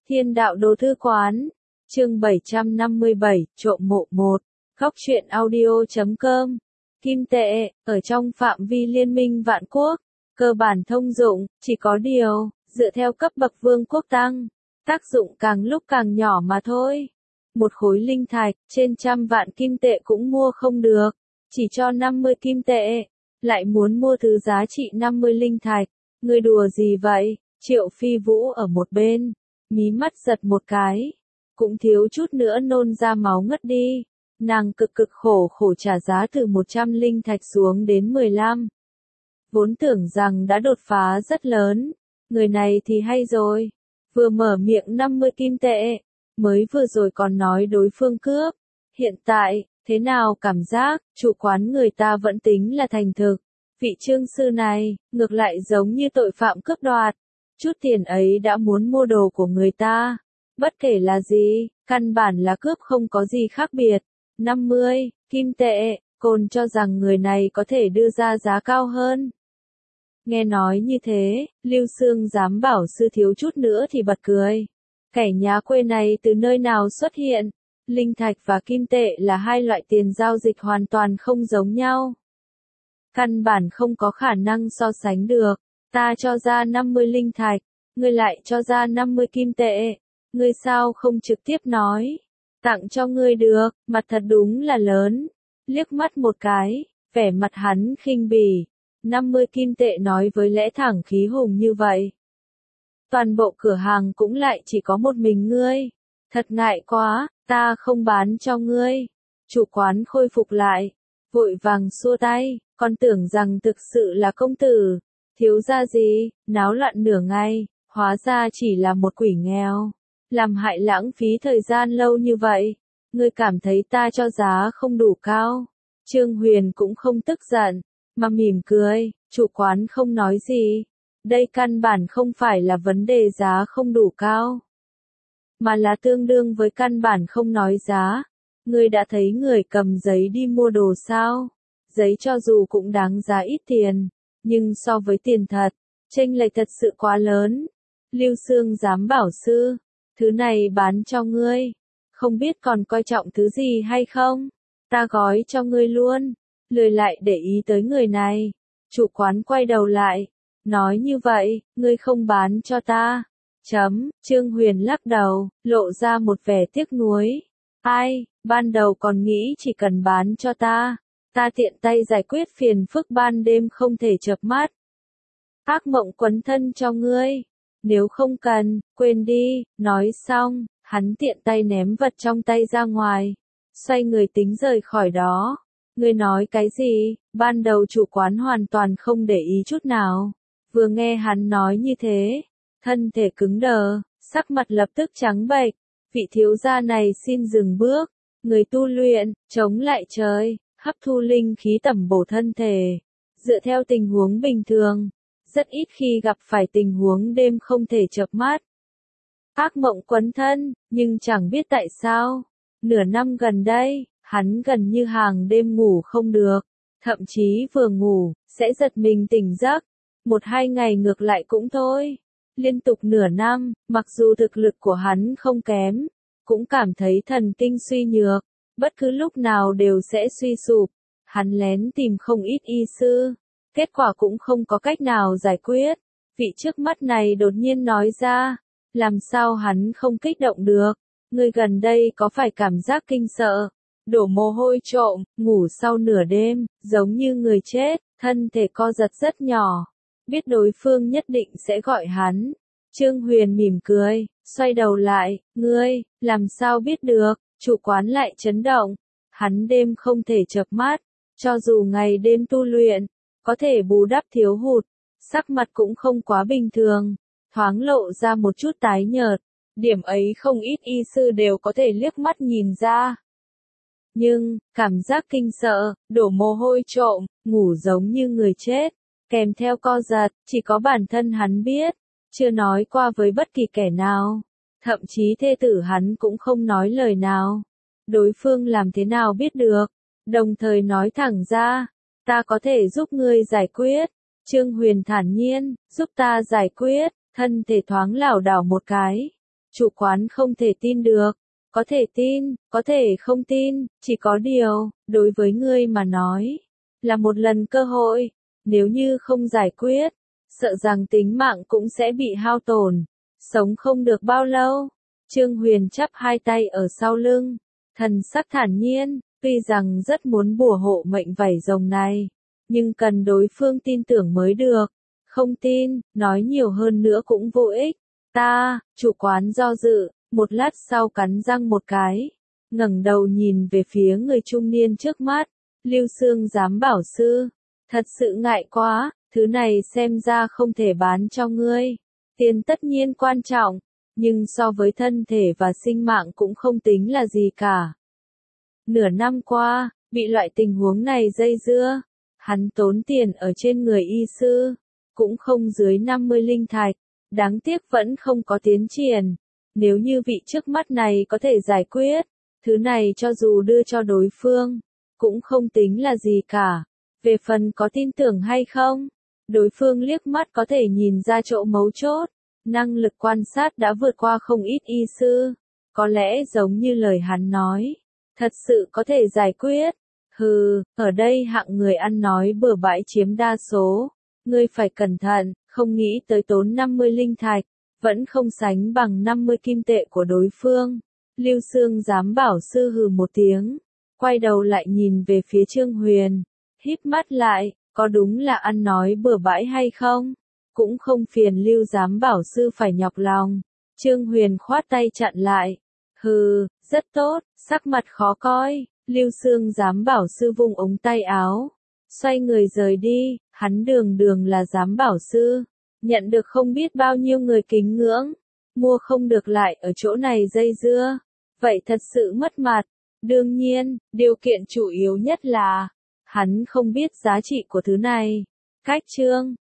Thiên đạo đồ thư quán, chương 757, trộm mộ 1, góc truyện audio.com. Kim tệ, ở trong phạm vi liên minh vạn quốc, cơ bản thông dụng, chỉ có điều, dựa theo cấp bậc vương quốc tăng, tác dụng càng lúc càng nhỏ mà thôi. Một khối linh thạch, trên 100 vạn kim tệ cũng mua không được, chỉ cho 50 kim tệ, lại muốn mua thứ giá trị 50 linh thạch, ngươi đùa gì vậy? Triệu Phi Vũ ở một bên, mí mắt giật một cái, cũng thiếu chút nữa nôn ra máu ngất đi. Nàng cực khổ trả giá từ 100 linh thạch xuống đến 15. Vốn tưởng rằng đã đột phá rất lớn, người này thì hay rồi, vừa mở miệng 50 kim tệ, mới vừa rồi còn nói đối phương cướp, hiện tại, thế nào cảm giác, chủ quán người ta vẫn tính là thành thực, vị trương sư này, ngược lại giống như tội phạm cướp đoạt, chút tiền ấy đã muốn mua đồ của người ta, bất kể là gì, căn bản là cướp không có gì khác biệt. 50 kim tệ, Côn cho rằng người này có thể đưa ra giá cao hơn. Nghe nói như thế, Lưu Sương dám bảo sư thiếu chút nữa thì bật cười. Kẻ nhá quê này từ nơi nào xuất hiện? Linh thạch và kim tệ là hai loại tiền giao dịch hoàn toàn không giống nhau. Căn bản không có khả năng so sánh được. Ta cho ra 50 linh thạch, ngươi lại cho ra 50 kim tệ. Ngươi sao không trực tiếp nói? Tặng cho ngươi được, mặt thật đúng là lớn. Liếc mắt một cái, vẻ mặt hắn khinh bỉ. 50 kim tệ nói với lẽ thẳng khí hùng như vậy. Toàn bộ cửa hàng cũng lại chỉ có một mình ngươi. Thật ngại quá, ta không bán cho ngươi. Chủ quán khôi phục lại, vội vàng xua tay, còn tưởng rằng thực sự là công tử. Thiếu gia gì, náo loạn nửa ngày, hóa ra chỉ là một quỷ nghèo. Làm hại lãng phí thời gian lâu như vậy, ngươi cảm thấy ta cho giá không đủ cao. Trương Huyền cũng không tức giận, mà mỉm cười, chủ quán không nói gì. Đây căn bản không phải là vấn đề giá không đủ cao, mà là tương đương với căn bản không nói giá. Ngươi đã thấy người cầm giấy đi mua đồ sao? Giấy cho dù cũng đáng giá ít tiền, nhưng so với tiền thật, chênh lệch thật sự quá lớn. Lưu Sương dám bảo sư, thứ này bán cho ngươi, không biết còn coi trọng thứ gì hay không? Ta gói cho ngươi luôn, lười lại để ý tới người này. Chủ quán quay đầu lại, nói như vậy, ngươi không bán cho ta. Trương Huyền lắc đầu, lộ ra một vẻ tiếc nuối. Ai, ban đầu còn nghĩ chỉ cần bán cho ta tiện tay giải quyết phiền phức ban đêm không thể chợp mắt. Ác mộng quấn thân cho ngươi. Nếu không cần, quên đi, nói xong, hắn tiện tay ném vật trong tay ra ngoài, xoay người tính rời khỏi đó. Ngươi nói cái gì? Ban đầu chủ quán hoàn toàn không để ý chút nào. Vừa nghe hắn nói như thế, thân thể cứng đờ, sắc mặt lập tức trắng bệch. Vị thiếu gia này xin dừng bước, người tu luyện, chống lại trời, hấp thu linh khí tẩm bổ thân thể. Dựa theo tình huống bình thường, rất ít khi gặp phải tình huống đêm không thể chợp mắt. Ác mộng quấn thân, nhưng chẳng biết tại sao, nửa năm gần đây, hắn gần như hàng đêm ngủ không được, thậm chí vừa ngủ, sẽ giật mình tỉnh giấc. 1-2 ngày ngược lại cũng thôi. Liên tục nửa năm, mặc dù thực lực của hắn không kém, cũng cảm thấy thần kinh suy nhược, bất cứ lúc nào đều sẽ suy sụp. Hắn lén tìm không ít y sư, kết quả cũng không có cách nào giải quyết. Vị trước mắt này đột nhiên nói ra, làm sao hắn không kích động được? Ngươi gần đây có phải cảm giác kinh sợ, đổ mồ hôi trộm, ngủ sau nửa đêm, giống như người chết, thân thể co giật rất nhỏ. Biết đối phương nhất định sẽ gọi hắn. Trương Huyền mỉm cười, xoay đầu lại, ngươi, làm sao biết được? Chủ quán lại chấn động. Hắn đêm không thể chợp mắt, cho dù ngày đêm tu luyện, có thể bù đắp thiếu hụt, sắc mặt cũng không quá bình thường, thoáng lộ ra một chút tái nhợt. Điểm ấy không ít y sư đều có thể liếc mắt nhìn ra. Nhưng, cảm giác kinh sợ, đổ mồ hôi trộm, ngủ giống như người chết, kèm theo co giật, chỉ có bản thân hắn biết, chưa nói qua với bất kỳ kẻ nào. Thậm chí thê tử hắn cũng không nói lời nào. Đối phương làm thế nào biết được? Đồng thời nói thẳng ra, ta có thể giúp ngươi giải quyết. Trương Huyền thản nhiên, giúp ta giải quyết, thân thể thoáng lảo đảo một cái. Chủ quán không thể tin được. Có thể tin, có thể không tin, chỉ có điều, đối với ngươi mà nói, là một lần cơ hội, nếu như không giải quyết, sợ rằng tính mạng cũng sẽ bị hao tổn, sống không được bao lâu. Trương Huyền chắp hai tay ở sau lưng, thần sắc thản nhiên, tuy rằng rất muốn bùa hộ mệnh vảy rồng này, nhưng cần đối phương tin tưởng mới được, không tin, nói nhiều hơn nữa cũng vô ích. Chủ quán do dự, một lát sau cắn răng một cái, ngẩng đầu nhìn về phía người trung niên trước mắt, Lưu Xương giám bảo sư, thật sự ngại quá, thứ này xem ra không thể bán cho ngươi, tiền tất nhiên quan trọng, nhưng so với thân thể và sinh mạng cũng không tính là gì cả. Nửa năm qua, bị loại tình huống này dây dưa, hắn tốn tiền ở trên người y sư, cũng không dưới 50 linh thạch, đáng tiếc vẫn không có tiến triển. Nếu như vị trước mắt này có thể giải quyết, thứ này cho dù đưa cho đối phương, cũng không tính là gì cả. Về phần có tin tưởng hay không, đối phương liếc mắt có thể nhìn ra chỗ mấu chốt, năng lực quan sát đã vượt qua không ít y sư, có lẽ giống như lời hắn nói, thật sự có thể giải quyết. Hừ, ở đây hạng người ăn nói bừa bãi chiếm đa số, ngươi phải cẩn thận, không nghĩ tới tốn 50 linh thạch, vẫn không sánh bằng 50 kim tệ của đối phương. Lưu Xương giám bảo sư hừ một tiếng, quay đầu lại nhìn về phía Trương Huyền, híp mắt lại, có đúng là ăn nói bừa bãi hay không? Cũng không phiền Lưu giám bảo sư phải nhọc lòng. Trương Huyền khoát tay chặn lại. Hừ, rất tốt, sắc mặt khó coi. Lưu Xương giám bảo sư vung ống tay áo, xoay người rời đi, hắn đường đường là giám bảo sư, nhận được không biết bao nhiêu người kính ngưỡng, mua không được lại ở chỗ này dây dưa, vậy thật sự mất mặt. Đương nhiên, điều kiện chủ yếu nhất là, hắn không biết giá trị của thứ này. Cách chương